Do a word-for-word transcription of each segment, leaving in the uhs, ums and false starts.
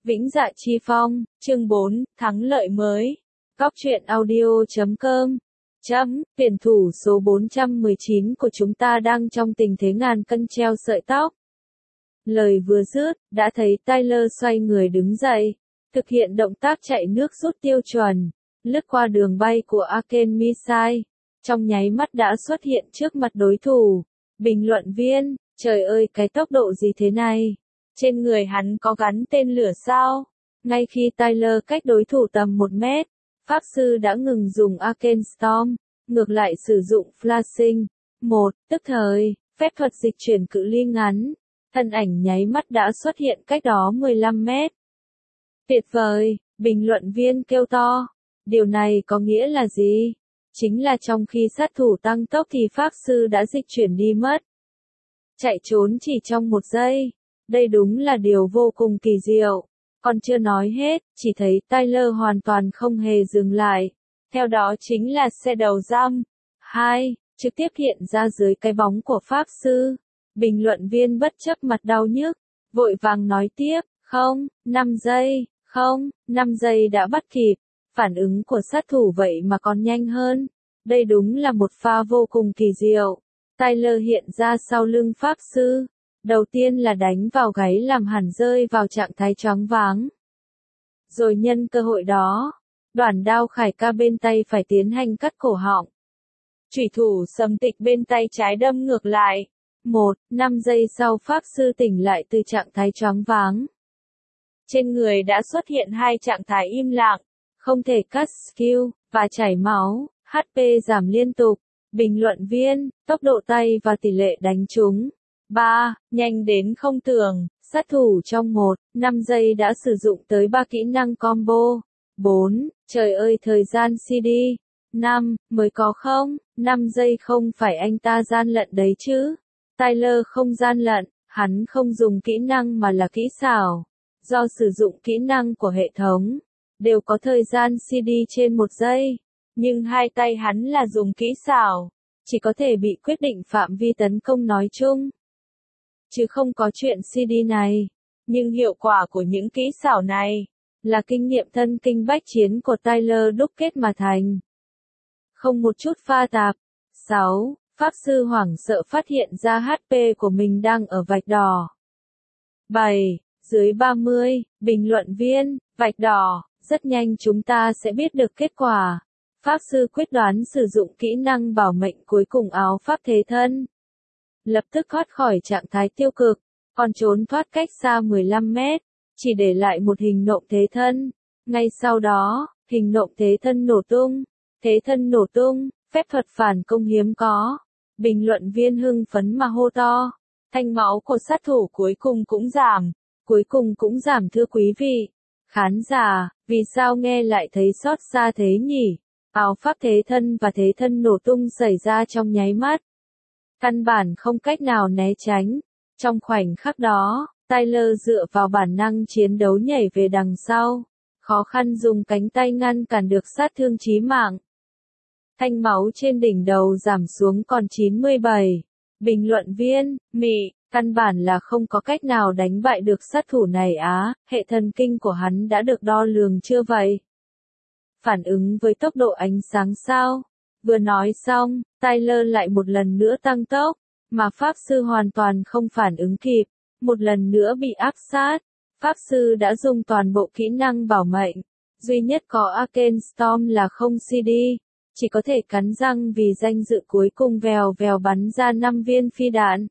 Vĩnh Dạ Chi Phong, chương bốn, thắng lợi mới. Góc truyện audio chấm com. Chấm, tuyển thủ số bốn trăm mười chín của chúng ta đang trong tình thế ngàn cân treo sợi tóc. Lời vừa dứt, đã thấy Tyler xoay người đứng dậy, thực hiện động tác chạy nước rút tiêu chuẩn, lướt qua đường bay của Arken Missile, trong nháy mắt đã xuất hiện trước mặt đối thủ. Bình luận viên, trời ơi cái tốc độ gì thế này? Trên người hắn có gắn tên lửa sao? Ngay khi Tyler cách đối thủ tầm một mét, Pháp Sư đã ngừng dùng Arcane Storm, ngược lại sử dụng Flashing. Một, tức thời, phép thuật dịch chuyển cự ly ngắn, thân ảnh nháy mắt đã xuất hiện cách đó mười lăm mét. Tuyệt vời, bình luận viên kêu to. Điều này có nghĩa là gì? Chính là trong khi sát thủ tăng tốc thì Pháp Sư đã dịch chuyển đi mất. Chạy trốn chỉ trong một giây. Đây đúng là điều vô cùng kỳ diệu. Còn chưa nói hết, chỉ thấy Tyler hoàn toàn không hề dừng lại. Theo đó chính là xe đầu răm. Hai, trực tiếp hiện ra dưới cái bóng của Pháp Sư. Bình luận viên bất chấp mặt đau nhức, vội vàng nói tiếp, không, năm giây, không, năm giây đã bắt kịp. Phản ứng của sát thủ vậy mà còn nhanh hơn. Đây đúng là một pha vô cùng kỳ diệu. Tyler hiện ra sau lưng Pháp Sư. Đầu tiên là đánh vào gáy làm hắn rơi vào trạng thái choáng váng. Rồi nhân cơ hội đó, đoản đao khải ca bên tay phải tiến hành cắt cổ họng. Chủy thủ sầm tịch bên tay trái đâm ngược lại. Một, năm giây sau Pháp Sư tỉnh lại từ trạng thái choáng váng. Trên người đã xuất hiện hai trạng thái im lặng, không thể cắt skill, và chảy máu, hát pê giảm liên tục. Bình luận viên, tốc độ tay và tỷ lệ đánh trúng. ba. Nhanh đến không tưởng, sát thủ trong một, năm giây đã sử dụng tới ba kỹ năng combo. bốn. Trời ơi thời gian xê đê. năm. Mới có không, năm giây không phải anh ta gian lận đấy chứ. Tyler không gian lận, hắn không dùng kỹ năng mà là kỹ xảo. Do sử dụng kỹ năng của hệ thống, đều có thời gian xê đê trên một giây. Nhưng hai tay hắn là dùng kỹ xảo, chỉ có thể bị quyết định phạm vi tấn công nói chung. Chứ không có chuyện xê đê này. Nhưng hiệu quả của những kỹ xảo này, là kinh nghiệm thân kinh bách chiến của Tyler đúc kết mà thành. Không một chút pha tạp. sáu. Pháp Sư hoảng sợ phát hiện ra hát pê của mình đang ở vạch đỏ. bảy. Dưới ba mươi, bình luận viên, vạch đỏ, rất nhanh chúng ta sẽ biết được kết quả. Pháp Sư quyết đoán sử dụng kỹ năng bảo mệnh cuối cùng áo pháp thế thân. Lập tức thoát khỏi trạng thái tiêu cực, còn trốn thoát cách xa mười lăm mét, chỉ để lại một hình nộm thế thân. Ngay sau đó, hình nộm thế thân nổ tung. Thế thân nổ tung, phép thuật phản công hiếm có. Bình luận viên hưng phấn mà hô to. Thanh máu của sát thủ cuối cùng cũng giảm. Cuối cùng cũng giảm thưa quý vị. Khán giả, vì sao nghe lại thấy xót xa thế nhỉ? Áo pháp thế thân và thế thân nổ tung xảy ra trong nháy mắt. Căn bản không cách nào né tránh. Trong khoảnh khắc đó, Tyler dựa vào bản năng chiến đấu nhảy về đằng sau. Khó khăn dùng cánh tay ngăn cản được sát thương chí mạng. Thanh máu trên đỉnh đầu giảm xuống còn chín mươi bảy. Bình luận viên, mị, căn bản là không có cách nào đánh bại được sát thủ này á, hệ thần kinh của hắn đã được đo lường chưa vậy? Phản ứng với tốc độ ánh sáng sao? Vừa nói xong, Tyler lại một lần nữa tăng tốc, mà Pháp Sư hoàn toàn không phản ứng kịp, một lần nữa bị áp sát. Pháp Sư đã dùng toàn bộ kỹ năng bảo mệnh, duy nhất có Arcane Storm là không xê đê, chỉ có thể cắn răng vì danh dự cuối cùng vèo vèo bắn ra năm viên phi đạn.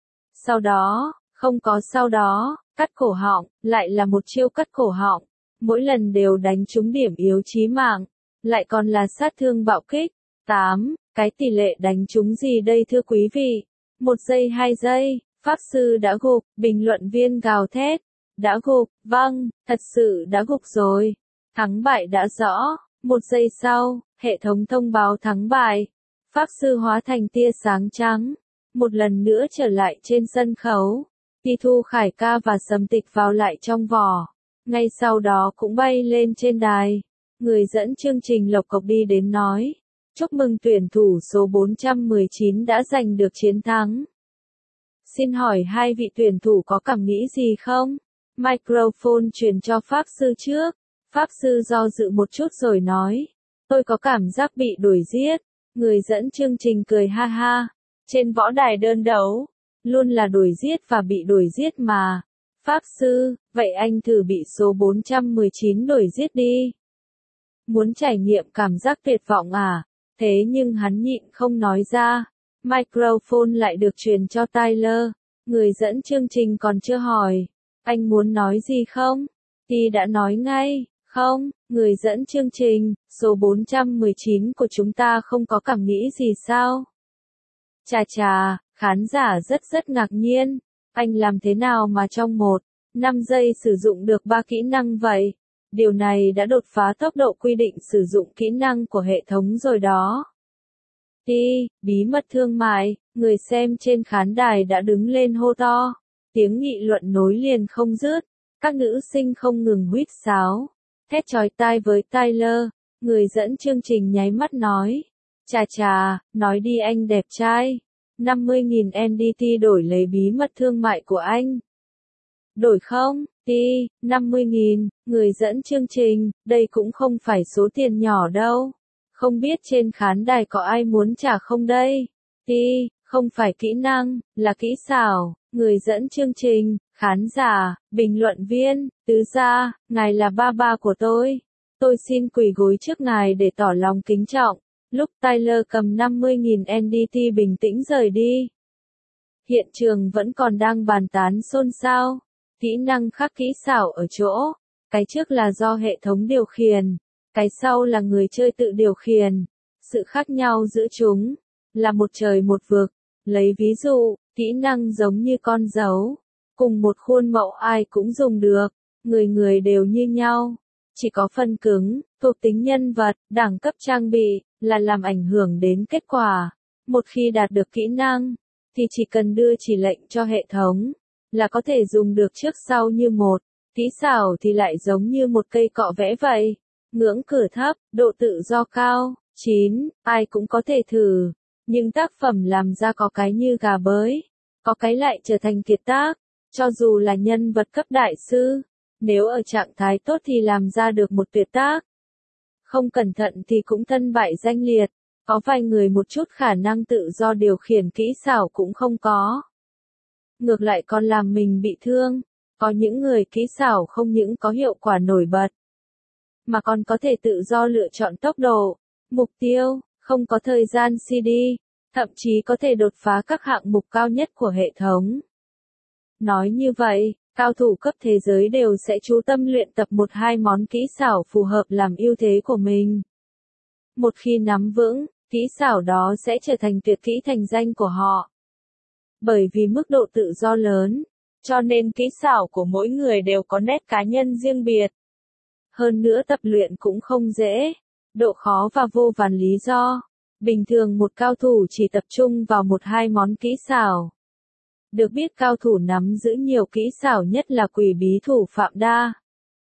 Sau đó, không có sau đó, cắt cổ họng, lại là một chiêu cắt cổ họng, mỗi lần đều đánh trúng điểm yếu chí mạng, lại còn là sát thương bạo kích. tám. Cái tỷ lệ đánh trúng gì đây thưa quý vị? Một giây hai giây, Pháp Sư đã gục, bình luận viên gào thét. Đã gục, vâng, thật sự đã gục rồi. Thắng bại đã rõ. Một giây sau, hệ thống thông báo thắng bại. Pháp Sư hóa thành tia sáng trắng. Một lần nữa trở lại trên sân khấu. Ti Thu Khải Ca và Sầm Tịch vào lại trong vỏ. Ngay sau đó cũng bay lên trên đài. Người dẫn chương trình Lộc Cộc đi đến nói. Chúc mừng tuyển thủ số bốn trăm mười chín đã giành được chiến thắng. Xin hỏi hai vị tuyển thủ có cảm nghĩ gì không? Microphone truyền cho Pháp Sư trước. Pháp Sư do dự một chút rồi nói. Tôi có cảm giác bị đuổi giết. Người dẫn chương trình cười ha ha. Trên võ đài đơn đấu, luôn là đuổi giết và bị đuổi giết mà. Pháp Sư, vậy anh thử bị số bốn trăm mười chín đuổi giết đi. Muốn trải nghiệm cảm giác tuyệt vọng à? Thế nhưng hắn nhịn không nói ra. Microphone lại được truyền cho Tyler. Người dẫn chương trình còn chưa hỏi. Anh muốn nói gì không? Thì đã nói ngay. Không, người dẫn chương trình, số bốn trăm mười chín của chúng ta không có cảm nghĩ gì sao? Chà chà, khán giả rất rất ngạc nhiên. Anh làm thế nào mà trong một, năm giây sử dụng được ba kỹ năng vậy? Điều này đã đột phá tốc độ quy định sử dụng kỹ năng của hệ thống rồi đó. Đi, bí mật thương mại, người xem trên khán đài đã đứng lên hô to. Tiếng nghị luận nối liền không dứt. Các nữ sinh không ngừng huýt sáo. Thét chói tai với Tyler. Người dẫn chương trình nháy mắt nói. Chà chà, nói đi anh đẹp trai. năm mươi nghìn en đê tê đổi lấy bí mật thương mại của anh. Đổi không? Đi, năm mươi nghìn, người dẫn chương trình, đây cũng không phải số tiền nhỏ đâu. Không biết trên khán đài có ai muốn trả không đây? Đi, không phải kỹ năng, là kỹ xảo, người dẫn chương trình, khán giả, bình luận viên, tứ gia, ngài là ba ba của tôi. Tôi xin quỳ gối trước ngài để tỏ lòng kính trọng. Lúc Tyler cầm năm mươi nghìn en đê tê bình tĩnh rời đi. Hiện trường vẫn còn đang bàn tán xôn xao. Kỹ năng khác kỹ xảo ở chỗ. Cái trước là do hệ thống điều khiển. Cái sau là người chơi tự điều khiển. Sự khác nhau giữa chúng là một trời một vực. Lấy ví dụ, kỹ năng giống như con dấu. Cùng một khuôn mẫu ai cũng dùng được. Người người đều như nhau. Chỉ có phần cứng, thuộc tính nhân vật, đẳng cấp trang bị, là làm ảnh hưởng đến kết quả. Một khi đạt được kỹ năng, thì chỉ cần đưa chỉ lệnh cho hệ thống, là có thể dùng được trước sau như một. Kỹ xảo thì lại giống như một cây cọ vẽ vậy. Ngưỡng cửa thấp, độ tự do cao. chín. Ai cũng có thể thử. Nhưng tác phẩm làm ra có cái như gà bới. Có cái lại trở thành kiệt tác. Cho dù là nhân vật cấp đại sư. Nếu ở trạng thái tốt thì làm ra được một tuyệt tác. Không cẩn thận thì cũng thân bại danh liệt. Có vài người một chút khả năng tự do điều khiển kỹ xảo cũng không có. Ngược lại còn làm mình bị thương. Có những người kỹ xảo không những có hiệu quả nổi bật, mà còn có thể tự do lựa chọn tốc độ, mục tiêu, không có thời gian xê đê, thậm chí có thể đột phá các hạng mục cao nhất của hệ thống. Nói như vậy, cao thủ cấp thế giới đều sẽ chú tâm luyện tập một hai món kỹ xảo phù hợp làm ưu thế của mình. Một khi nắm vững, kỹ xảo đó sẽ trở thành tuyệt kỹ thành danh của họ. Bởi vì mức độ tự do lớn, cho nên kỹ xảo của mỗi người đều có nét cá nhân riêng biệt. Hơn nữa tập luyện cũng không dễ, độ khó và vô vàn lý do. Bình thường một cao thủ chỉ tập trung vào một hai món kỹ xảo. Được biết cao thủ nắm giữ nhiều kỹ xảo nhất là Quỷ Bí Thủ Phạm Đa.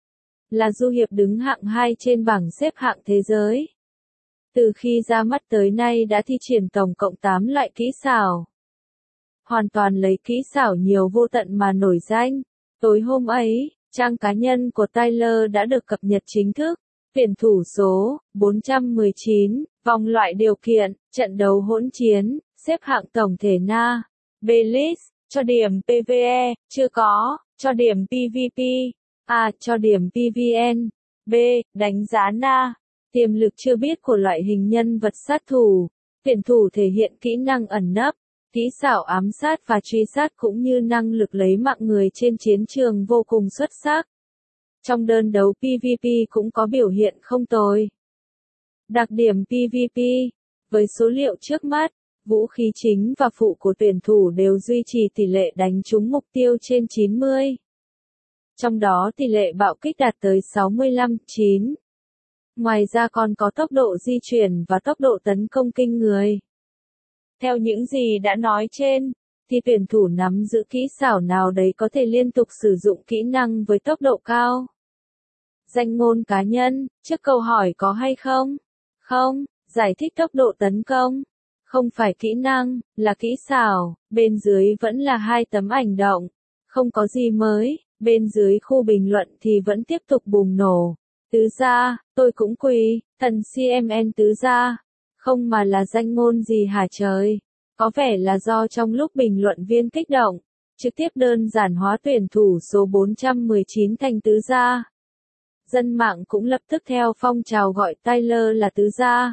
Là du hiệp đứng hạng hai trên bảng xếp hạng thế giới. Từ khi ra mắt tới nay đã thi triển tổng cộng tám loại kỹ xảo. Hoàn toàn lấy kỹ xảo nhiều vô tận mà nổi danh. Tối hôm ấy, trang cá nhân của Tyler đã được cập nhật chính thức. Tuyển thủ số bốn trăm mười chín, vòng loại điều kiện, trận đấu hỗn chiến, xếp hạng tổng thể Na, B-List, cho điểm pê vê e, chưa có, cho điểm pê vê pê, A, cho điểm pê vê en, B, đánh giá Na, tiềm lực chưa biết của loại hình nhân vật sát thủ. Tuyển thủ thể hiện kỹ năng ẩn nấp, kỹ xảo ám sát và truy sát cũng như năng lực lấy mạng người trên chiến trường vô cùng xuất sắc. Trong đơn đấu pê vê pê cũng có biểu hiện không tồi. Đặc điểm pê vê pê, với số liệu trước mắt, vũ khí chính và phụ của tuyển thủ đều duy trì tỷ lệ đánh trúng mục tiêu trên chín mươi. Trong đó tỷ lệ bạo kích đạt tới sáu mươi lăm phẩy chín. Ngoài ra còn có tốc độ di chuyển và tốc độ tấn công kinh người. Theo những gì đã nói trên, thì tuyển thủ nắm giữ kỹ xảo nào đấy có thể liên tục sử dụng kỹ năng với tốc độ cao. Danh ngôn cá nhân, trước câu hỏi có hay không? Không, giải thích tốc độ tấn công. Không phải kỹ năng, là kỹ xảo, bên dưới vẫn là hai tấm ảnh động. Không có gì mới, Bên dưới khu bình luận thì vẫn tiếp tục bùng nổ. Tứ gia, tôi cũng quỳ, thần xê em en tứ gia. Không mà là danh ngôn gì hả trời? Có vẻ là do trong lúc bình luận viên kích động, trực tiếp đơn giản hóa tuyển thủ số bốn trăm mười chín thành tứ gia. Dân mạng cũng lập tức theo phong trào gọi Tyler là tứ gia.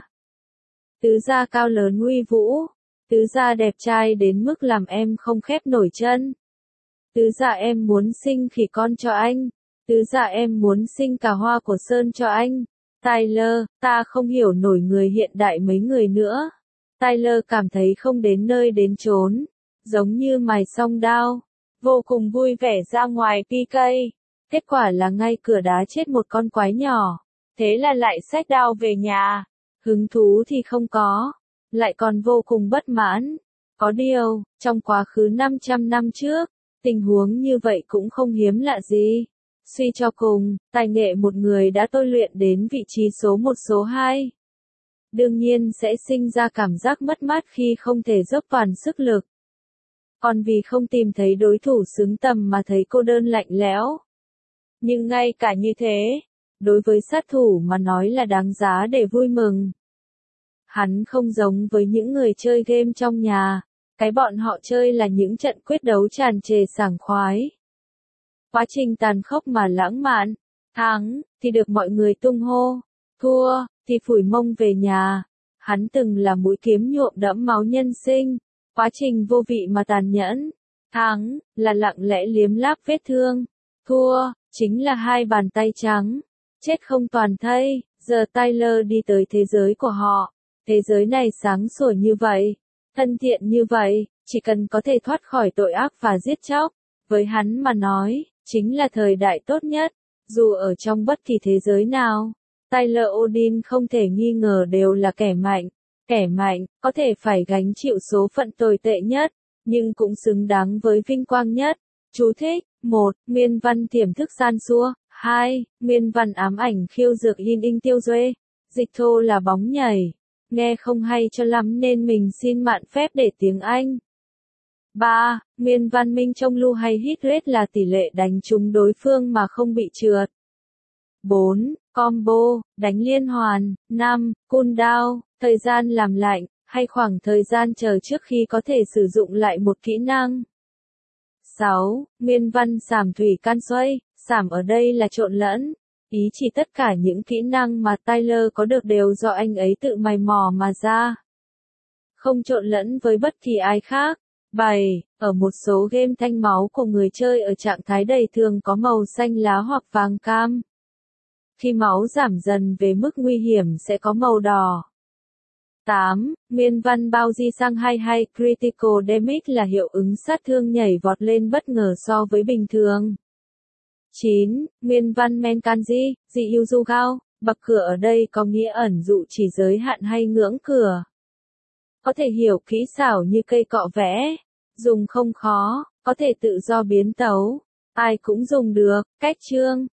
Tứ gia cao lớn uy vũ, tứ gia đẹp trai đến mức làm em không khép nổi chân. Tứ gia em muốn sinh khỉ con cho anh, tứ gia em muốn sinh cả hoa của sơn cho anh. Tyler, ta không hiểu nổi người hiện đại mấy người nữa. Tyler cảm thấy không đến nơi đến chốn, giống như mài xong đao, vô cùng vui vẻ ra ngoài pê ca. Kết quả là ngay cửa đá chết một con quái nhỏ, thế là lại xách đao về nhà. Hứng thú thì không có, lại còn vô cùng bất mãn. Có điều, trong quá khứ năm trăm năm trước, tình huống như vậy cũng không hiếm lạ gì. Suy cho cùng, tài nghệ một người đã tôi luyện đến vị trí số một số hai. Đương nhiên sẽ sinh ra cảm giác mất mát khi không thể dốc toàn sức lực. Còn vì không tìm thấy đối thủ xứng tầm mà thấy cô đơn lạnh lẽo. Nhưng ngay cả như thế, đối với sát thủ mà nói là đáng giá để vui mừng. Hắn không giống với những người chơi game trong nhà, cái bọn họ chơi là những trận quyết đấu tràn trề sảng khoái. Quá trình tàn khốc mà lãng mạn, thắng, thì được mọi người tung hô, thua, thì phủi mông về nhà. Hắn từng là mũi kiếm nhuộm đẫm máu nhân sinh, quá trình vô vị mà tàn nhẫn, thắng, là lặng lẽ liếm láp vết thương, thua, chính là hai bàn tay trắng, chết không toàn thây. Giờ Tyler đi tới thế giới của họ, thế giới này sáng sủa như vậy, thân thiện như vậy, chỉ cần có thể thoát khỏi tội ác và giết chóc, với hắn mà nói, chính là thời đại tốt nhất. Dù ở trong bất kỳ thế giới nào, Tyler Odin không thể nghi ngờ đều là kẻ mạnh. Kẻ mạnh, có thể phải gánh chịu số phận tồi tệ nhất, nhưng cũng xứng đáng với vinh quang nhất. Chú thích: một. Nguyên văn tiềm thức san xua. hai. Nguyên văn ám ảnh khiêu dược in in tiêu duê. Dịch thô là bóng nhảy. Nghe không hay cho lắm nên mình xin mạn phép để tiếng Anh. ba. Nguyên văn minh trong lưu hay hit rate là tỷ lệ đánh trúng đối phương mà không bị trượt. bốn. Combo, đánh liên hoàn. năm. Cooldown, thời gian làm lạnh, hay khoảng thời gian chờ trước khi có thể sử dụng lại một kỹ năng. sáu. Nguyên văn sảm thủy can xoay, sảm ở đây là trộn lẫn. Ý chỉ tất cả những kỹ năng mà Tyler có được đều do anh ấy tự mày mò mà ra. Không trộn lẫn với bất kỳ ai khác. bảy. Ở một số game thanh máu của người chơi ở trạng thái đầy thường có màu xanh lá hoặc vàng cam. Khi máu giảm dần về mức nguy hiểm sẽ có màu đỏ. tám. Nguyên văn bao di sang hai mươi hai Critical Damage là hiệu ứng sát thương nhảy vọt lên bất ngờ so với bình thường. chín. Nguyên văn Menkanji, dị Yuzugao, bậc cửa ở đây có nghĩa ẩn dụ chỉ giới hạn hay ngưỡng cửa. Có thể hiểu kỹ xảo như cây cọ vẽ, dùng không khó, có thể tự do biến tấu, ai cũng dùng được. Cách chương